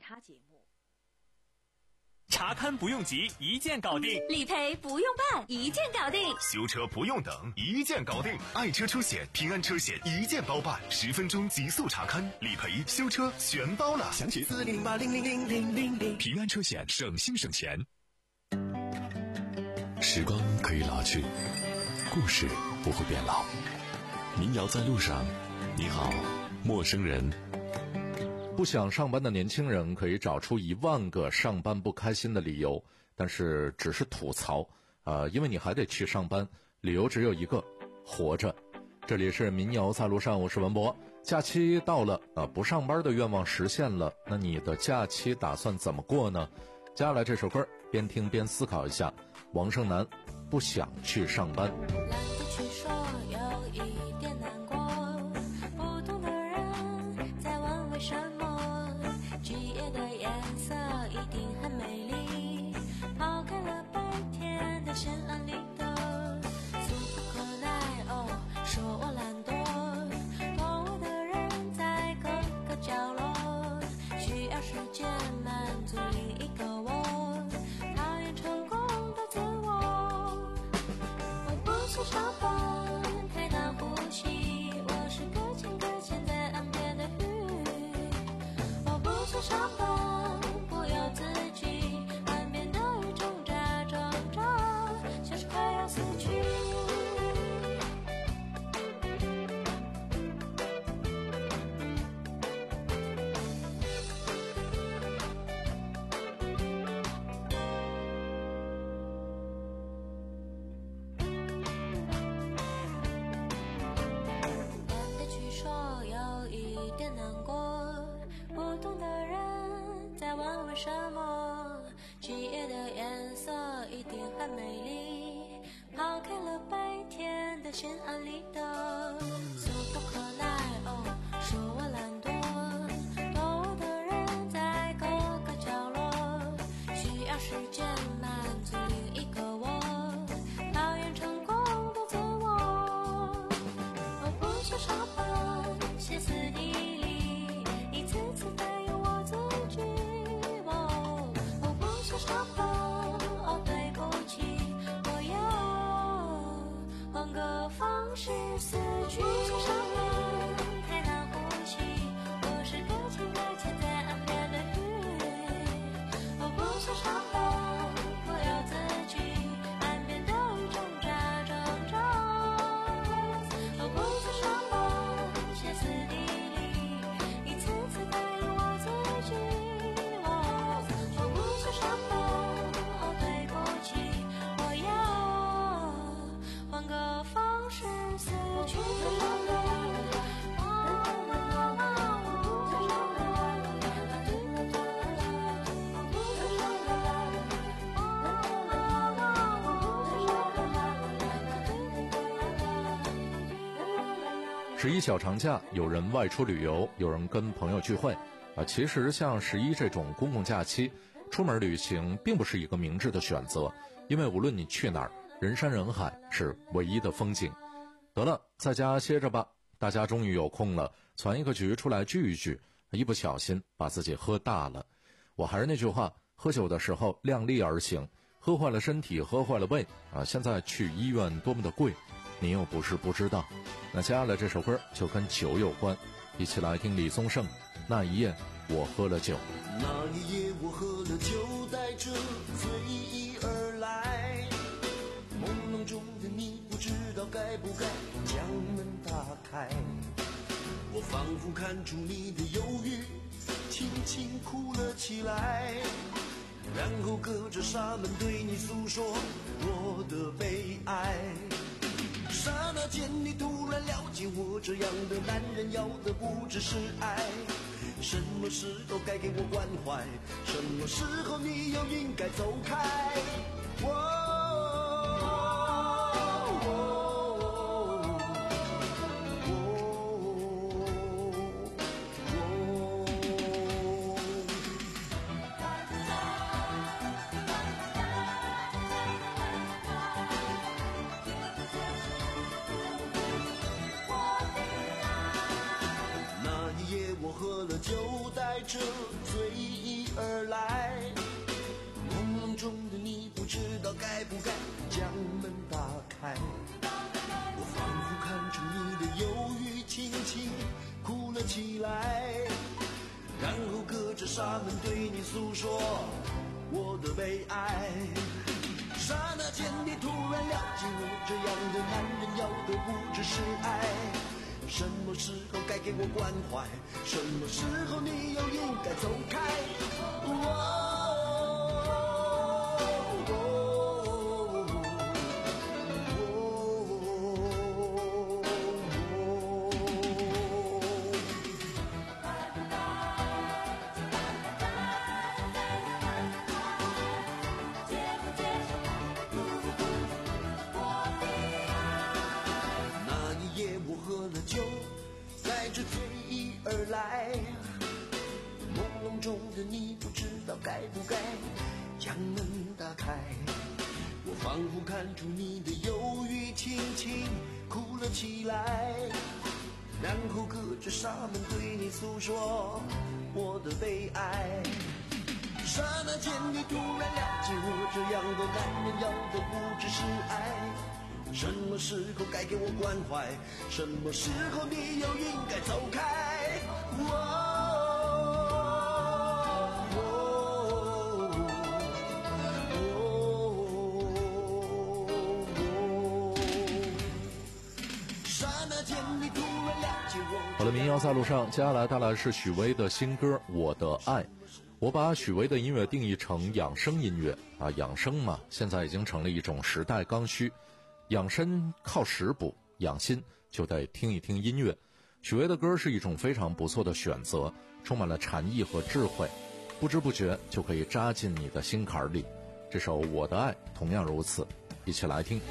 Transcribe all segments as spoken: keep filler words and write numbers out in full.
他节目。 查勘不用急，一键搞定； 理赔不用办，一键搞定； 修车不用等，一键搞定。爱车车险、平安车险一键包办，十分钟极速查勘，理赔、修车全包了。 详情四零零八零零零零零零。 平安车险，省心省钱。 时光可以老去，故事不会变老。民谣在路上，你好，陌生人。 不想上班的年轻人可以找出一万个上班不开心的理由，但是只是吐槽，呃，因为你还得去上班，理由只有一个，活着。这里是民谣在路上，我是文博。假期到了，呃，不上班的愿望实现了，那你的假期打算怎么过呢？接下来这首歌，边听边思考一下。王胜男，不想去上班。十一小长假，有人外出旅游，有人跟朋友聚会啊。其实像十一这种公共假期，出门旅行并不是一个明智的选择，因为无论你去哪儿，人山人海是唯一的风景。得了，在家歇着吧，大家终于有空了，攒一个局出来聚一聚，一不小心把自己喝大了。我还是那句话，喝酒的时候量力而行，喝坏了身体，喝坏了胃啊！现在去医院多么的贵，你又不是不知道。那接下来这首歌就跟酒有关，一起来听李宗盛，那一夜我喝了酒。 那一夜我喝了酒，带着醉意而来，朦胧中的你不知道该不该将门打开，我仿佛看出你的犹豫，轻轻哭了起来，然后隔着纱门对你诉说我的悲哀。刹那间你突然了解，我这样的男人要的不只是爱，什么时候该给我关怀，什么时候你又应该走开。我喝了酒，带着醉意而来。朦胧中的你不知道该不该将门打开，我仿佛看出你的忧郁，轻轻哭了起来，然后隔着纱门对你诉说我的悲哀。刹那间你突然了解我这样的男人要的不只是爱，什么时候该给我关怀，什么时候你又应该走开。哦而来，朦胧中的你不知道该不该将门打开，我仿佛看出你的忧郁，轻轻哭了起来，然后隔着纱门对你诉说我的悲哀。刹那间你突然了解我这样的男人要的不只是爱，什么时候该给我关怀，什么时候你又应该走开。哦哦哦、刹那间你突然了解我。 好了，民谣在路上，接下来带来是许巍的新歌《我的爱》。我把许巍的音乐定义成养生音乐啊，养生嘛，现在已经成了一种时代刚需。养生靠食补，养心就得听一听音乐。许巍的歌是一种非常不错的选择，充满了禅意和智慧，不知不觉就可以扎进你的心坎里。这首《我的爱》同样如此，一起来听。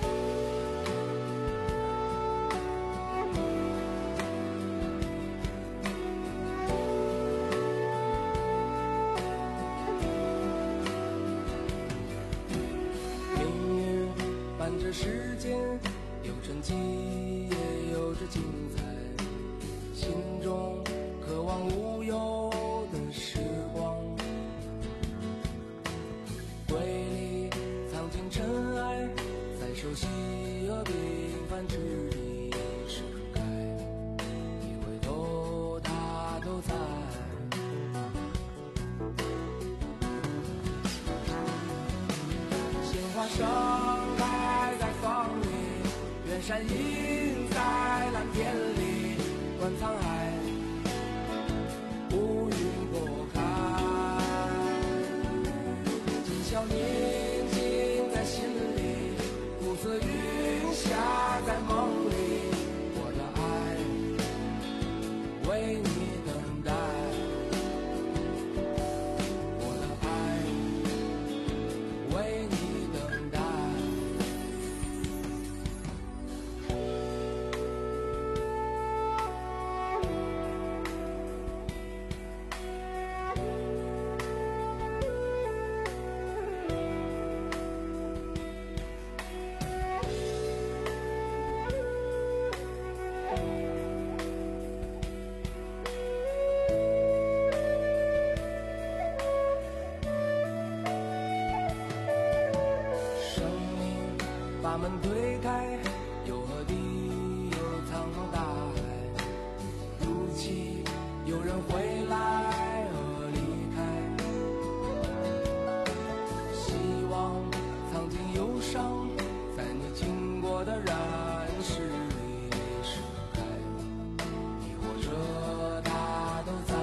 伴着时间，有沉寂，也有着精彩。心中渴望无忧的时光，瑰丽藏进尘埃，在熟悉和平凡之地盛开。一回头，它都在。鲜花盛开在风里，远山映在蓝天里，观沧海，乌云拨开，今宵宁静在心里，暮色云下在梦里，我的爱为你等待，我的爱为你等待。把门推开，有河堤，有苍茫大海，如期有人回来和离开，希望藏进忧伤，在你经过的人世里盛开，你或者他都在。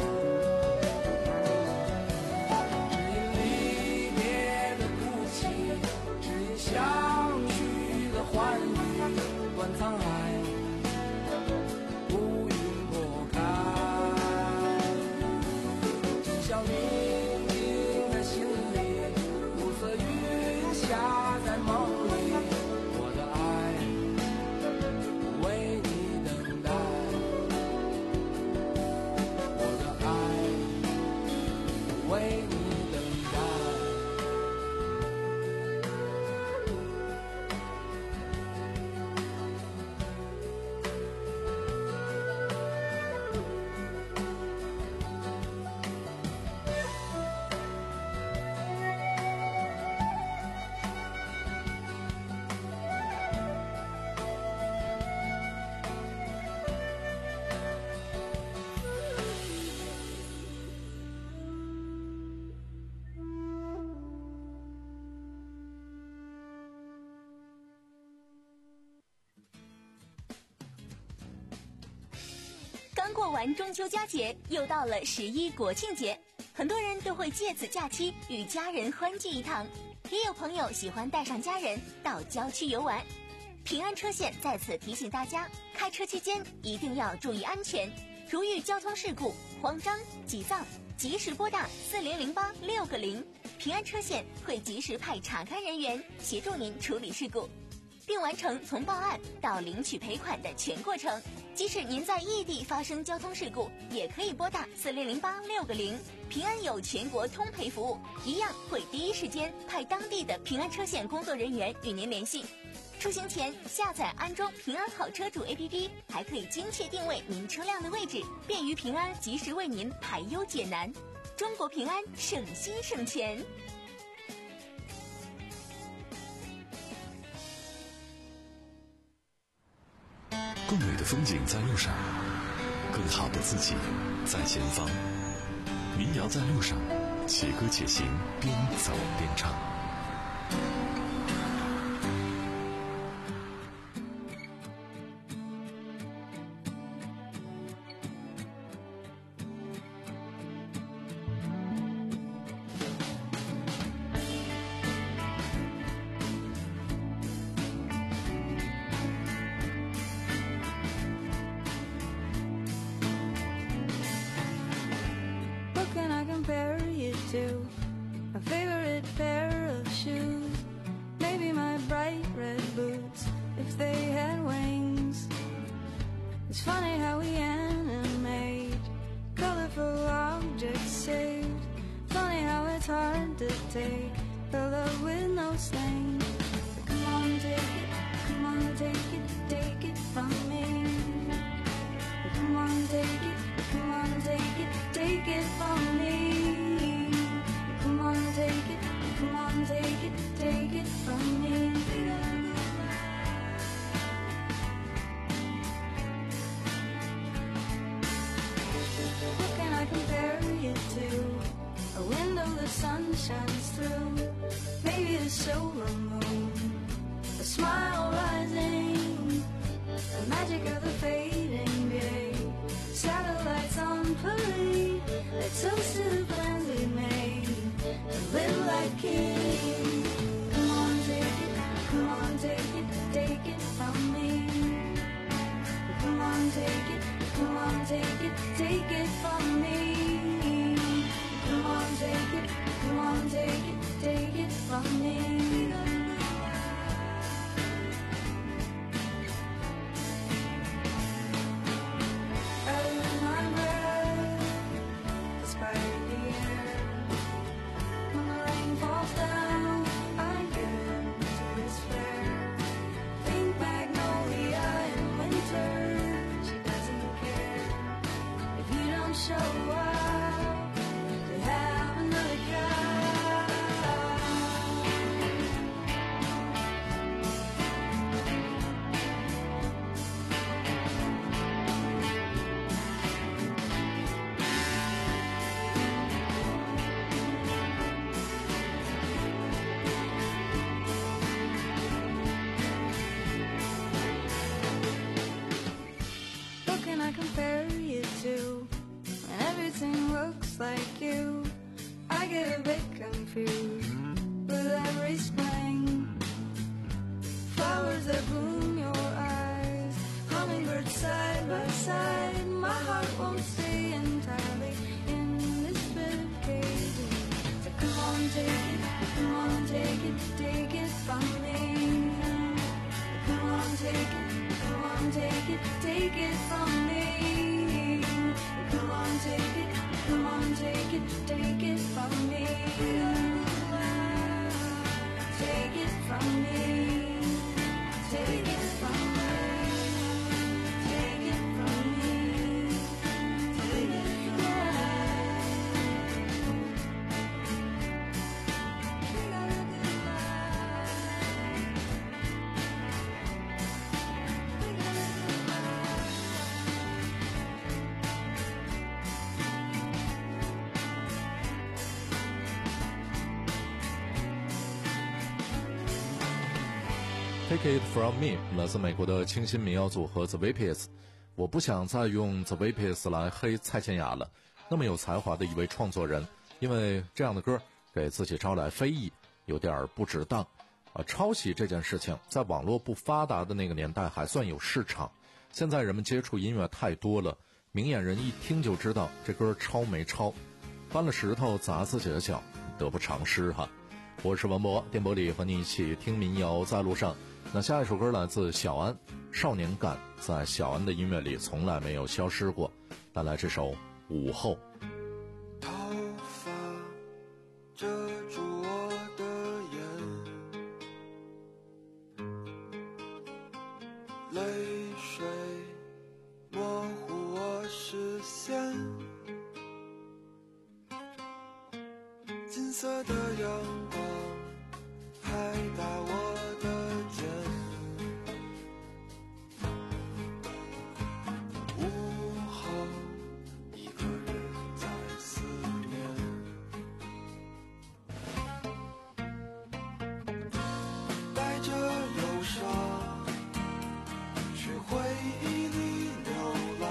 指引离别的哭泣， 过完中秋佳节，又到了十一国庆节，很多人都会借此假期与家人欢聚一堂，也有朋友喜欢带上家人到郊区游玩。平安车险在此提醒大家，开车期间一定要注意安全，如遇交通事故、慌张、急躁，及时拨打四零零八六个零，平安车险会及时派查看人员协助您处理事故，并完成从报案到领取赔款的全过程。即使您在异地发生交通事故，也可以拨打四零零八六个零，平安有全国通赔服务，一样会第一时间派当地的平安车险工作人员与您联系。出行前下载安装平安好车主 A P P， 还可以精确定位您车辆的位置，便于平安及时为您排忧解难。中国平安，省心省钱。 更美的风景在路上，更好的自己在前方。民谣在路上，且歌且行，边走边唱。 A favorite pair of shoes, maybe my bright red boots if they had wings. It's funny how we animate colorful objects saved. Funny how it's hard to take the love with no stain. But come on, take it, come on, take it, take it from me. But come on, take it, come on, take it, take it from me. Come on, take it, come on, take it, take it from me. What can I compare you to? A window the sun shines through. Maybe the solar moon, a smile rising, the magic of the fading day. Satellites on parade, let's toast to the plans we made. Live like kings. Come on, take it, come on, take it, take it from me. Come on, take it, come on, take it, take it from me. Come on, take it, come on, take it, take it from me. Like you, I get a bit confused with every spring. Flowers that bloom your eyes, hummingbirds side by side. My heart won't stay entirely in this bit of cage. So come on, take it, come on, take it, take it from me. Come on, take it, come on, take it, take it from me. Come on, take it. Come on, take it, take it from me. Take it from me. Take it from me. Take it from me. Take it, yeah. Take It From Me 来自美国的清新民谣组合 The Vapies， 我不想再用 The Vapes 来黑蔡健雅了，那么有才华的一位创作人，因为这样的歌给自己招来非议，有点不值当啊。抄袭这件事情在网络不发达的那个年代还算有市场，现在人们接触音乐太多了，明眼人一听就知道这歌抄没抄，搬了石头砸自己的脚，得不偿失哈。我是文博，电波里和你一起听民谣在路上。那下一首歌来自小安，少年感在小安的音乐里从来没有消失过，带来这首午后。 头发遮住我的眼，泪水模糊我视线，金色的阳光拍打我的肩，午后一个人在思念，带着忧伤去回忆里流浪，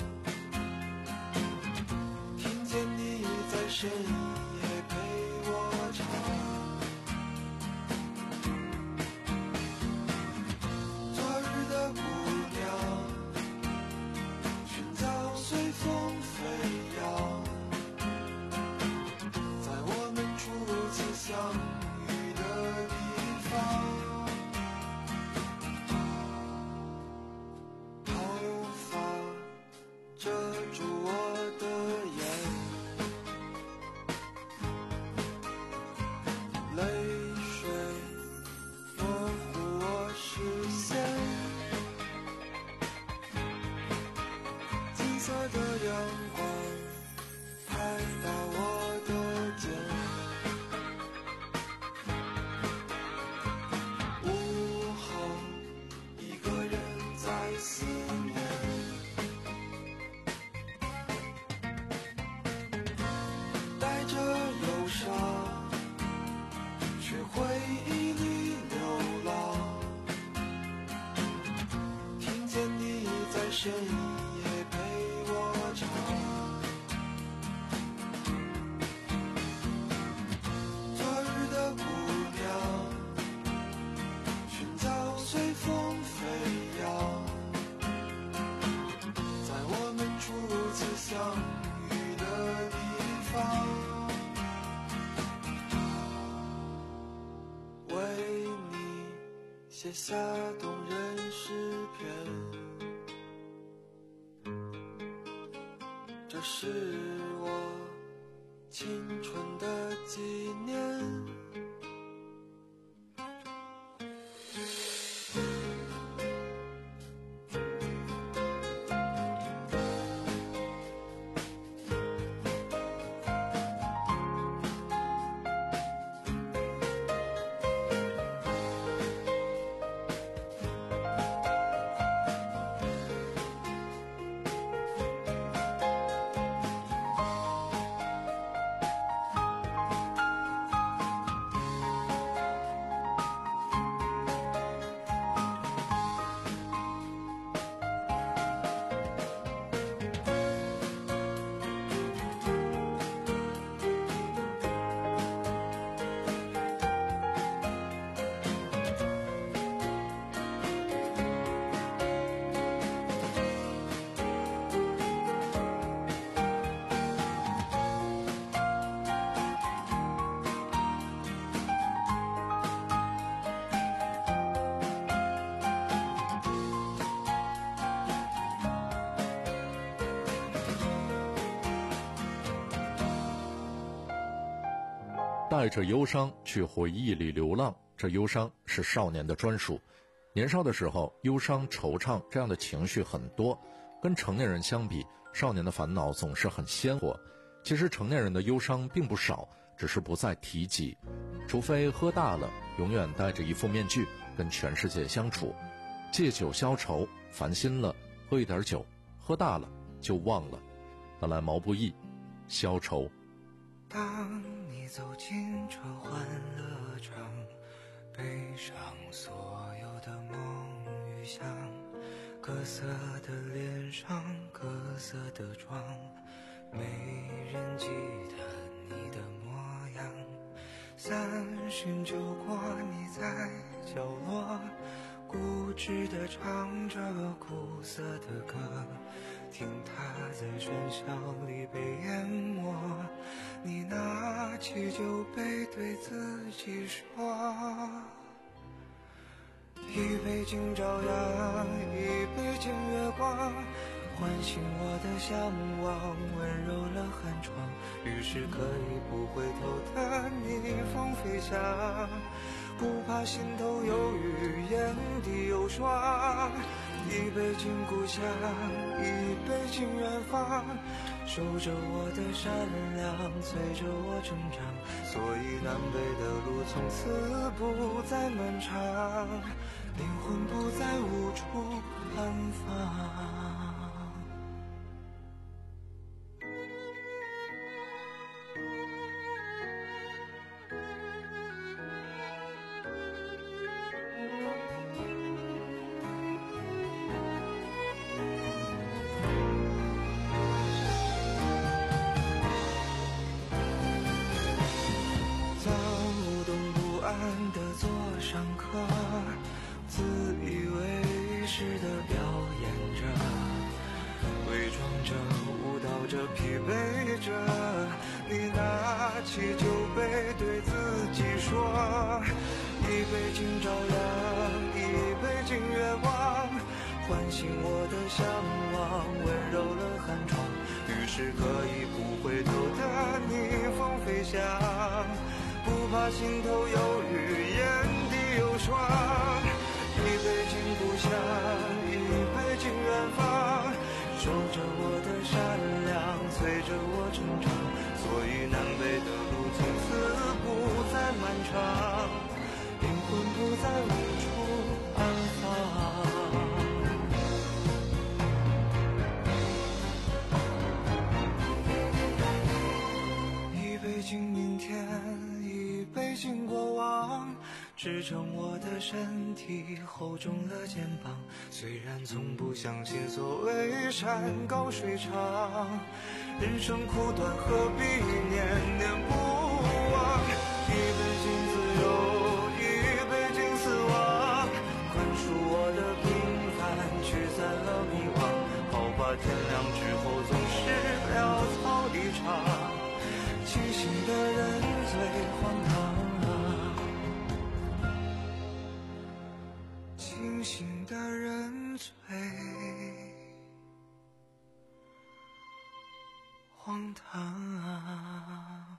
听见你在深夜陪我唱，昨日的姑娘寻找随风飞扬，在我们初次相遇的地方，头发遮住我的眼，泪水模糊我视线，金色的阳光拍打我的肩，午后一个人在思念，带着忧伤去回忆里流浪，听见你在深夜陪我唱，昨日的姑娘寻找随风飞扬，在我们初次相遇的地方，为你写下动人诗篇，这是我青春的纪念。 带着忧伤去回忆里流浪，这忧伤是少年的专属。年少的时候，忧伤、惆怅这样的情绪很多，跟成年人相比，少年的烦恼总是很鲜活。其实成年人的忧伤并不少，只是不再提及，除非喝大了，永远戴着一副面具跟全世界相处。借酒消愁，烦心了喝一点酒，喝大了就忘了。带来毛不易，消愁。 当你走进这欢乐场，背上所有的梦与想， 各色的脸上，各色的妆，没人记得你的模样。三巡酒过，你在角落固执地唱着苦涩的歌，听它在喧嚣里被淹没。你拿起酒杯对自己说，一杯敬朝阳，一杯敬月光，唤醒我的向往，温柔了寒窗。于是可以不回头的逆风飞翔，不怕心头有雨，眼底有霜。一杯敬故乡，一杯敬远方，守着我的善良，催着我成长。所以南北的路从此不再漫长，灵魂不再无处安放。的座上课，自以为是的表演着，伪装着，舞蹈着，疲惫着。你拿起酒杯对自己说，一杯敬朝阳，一杯敬月光，唤醒我的向往，温柔了寒窗。于是可以不回头的逆风飞翔，不怕心头有雨，眼底有霜。一杯敬故乡，一杯敬远方，守着我的善良，催着我成长。所以南北的路从此不再漫长，灵魂不再无处安放。一杯敬明天，一杯敬过往，支撑我的身体，厚重了肩膀。虽然从不相信所谓山高水长，人生苦短，何必念念不忘。一杯敬自由，一杯敬死亡，宽恕我的平凡，驱散了迷惘。好吧，天亮之后总是潦草一场，清醒的人最荒唐，清醒的人最荒唐。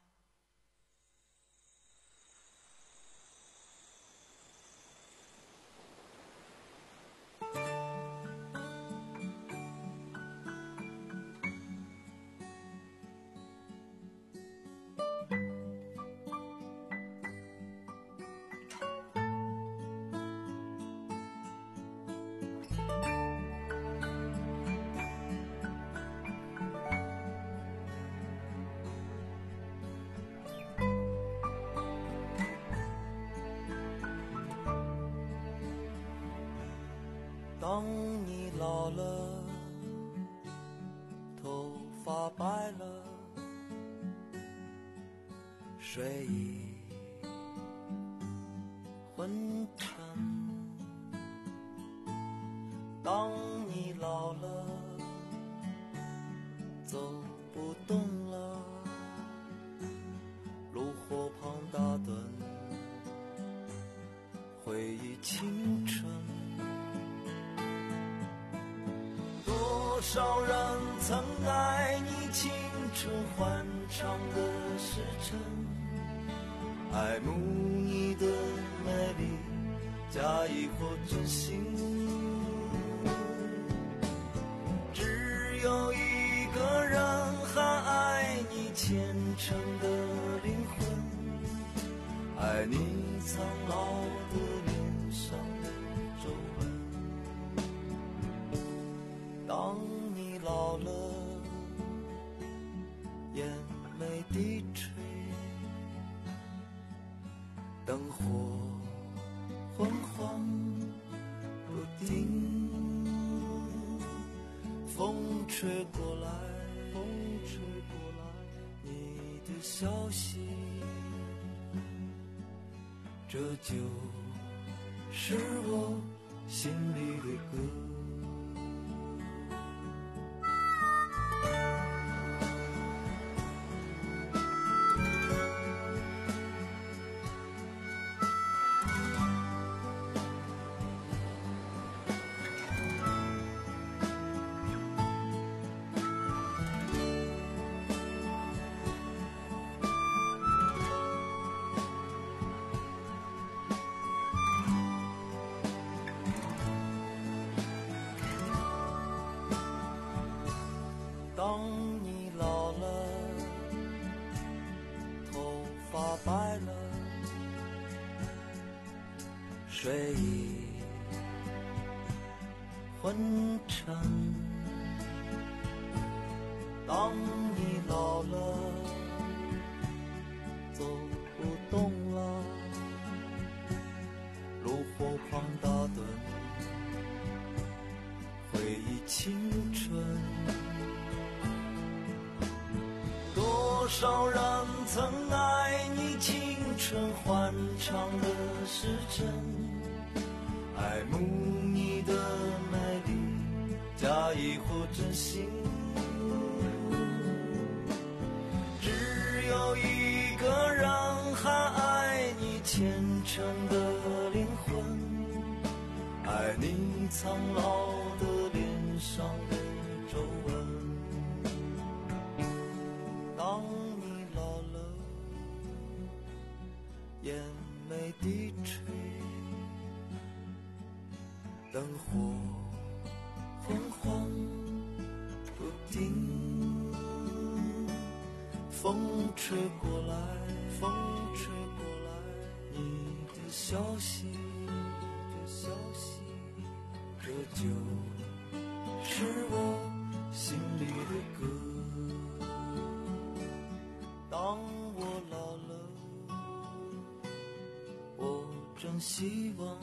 当你老了，头发白了，睡意昏沉。当你老了，走不动了，炉火旁打盹，回忆青春。多少人曾爱你青春欢畅的时辰，爱慕你的美丽，假意或真心。只有一个人还爱你虔诚的灵魂，爱你苍老的脸上的皱纹。当你老了，眼眉低垂，灯火昏黄不定。 吹过来，风吹过来，你的消息，这就是我心里的歌。当你老了，头发白了，睡意昏沉。当你老了，走不动了，炉火旁打盹，回忆青春。多少人曾爱你青春欢畅的时辰，爱慕你的美丽，假意或真心。只有一个人还爱你虔诚的灵魂，爱你苍老的脸上的皱纹。当你老了，眼眉低垂，灯火昏黄不定，风吹过来，风吹过来，你的消息，你的消息，这就是我心里的歌。当我老了，我真希望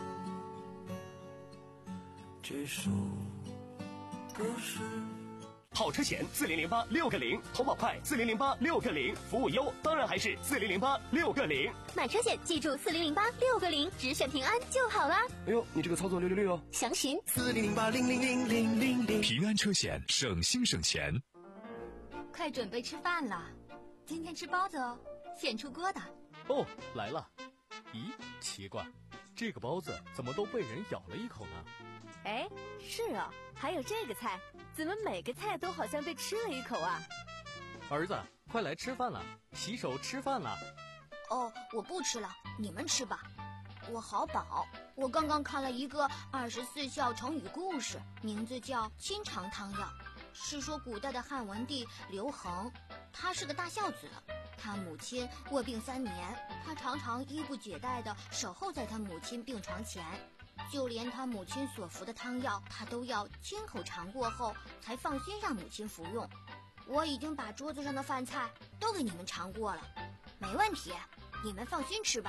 这首歌是。 好车险四零零八六个零，投保快四零零八六个零，服务优当然还是四零零八六个零。 买车险记住四零零八六个零，只选平安就好啦。 哎呦，你这个操作六六六哦！ 详询四零零八零零零零零零。 平安车险，省心省钱。 快准备吃饭了，今天吃包子哦，现出锅的。 哦，来了。咦，奇怪，这个包子怎么都被人咬了一口呢？ 哎，是啊，还有这个菜，怎么每个菜都好像被吃了一口啊？ 儿子，快来吃饭了，洗手吃饭了。 哦，我不吃了，你们吃吧。我好饱，我刚刚看了一个二十四孝成语故事，名字叫《清肠汤药》，是说古代的汉文帝刘恒，他是个大孝子，他母亲卧病三年，他常常衣不解带地守候在他母亲病床前，就连他母亲所服的汤药，他都要亲口尝过后才放心让母亲服用。我已经把桌子上的饭菜都给你们尝过了，没问题，你们放心吃吧。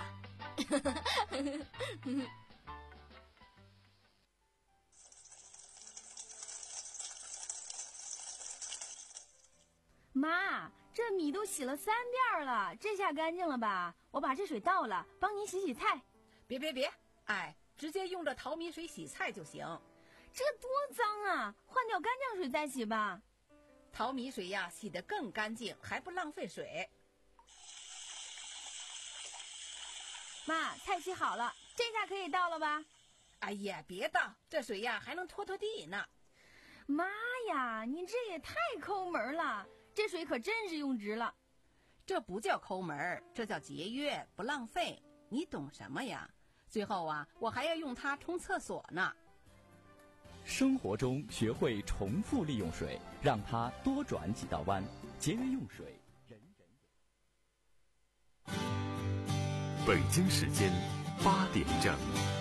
妈，这米都洗了三遍了，这下干净了吧？我把这水倒了，帮你洗洗菜。 别别别，哎，直接用这淘米水洗菜就行。 这多脏啊，换掉干净水再洗吧。 淘米水呀，洗得更干净，还不浪费水。 妈，菜洗好了，这下可以倒了吧？ 哎呀，别倒，这水呀还能拖拖地呢。 妈呀，你这也太抠门了，这水可真是用值了。 这不叫抠门，这叫节约，不浪费。你懂什么呀？最后啊，我还要用它冲厕所呢。 生活中学会重复利用水，让它多转几道弯，节约用水，人人有。 北京时间八点整。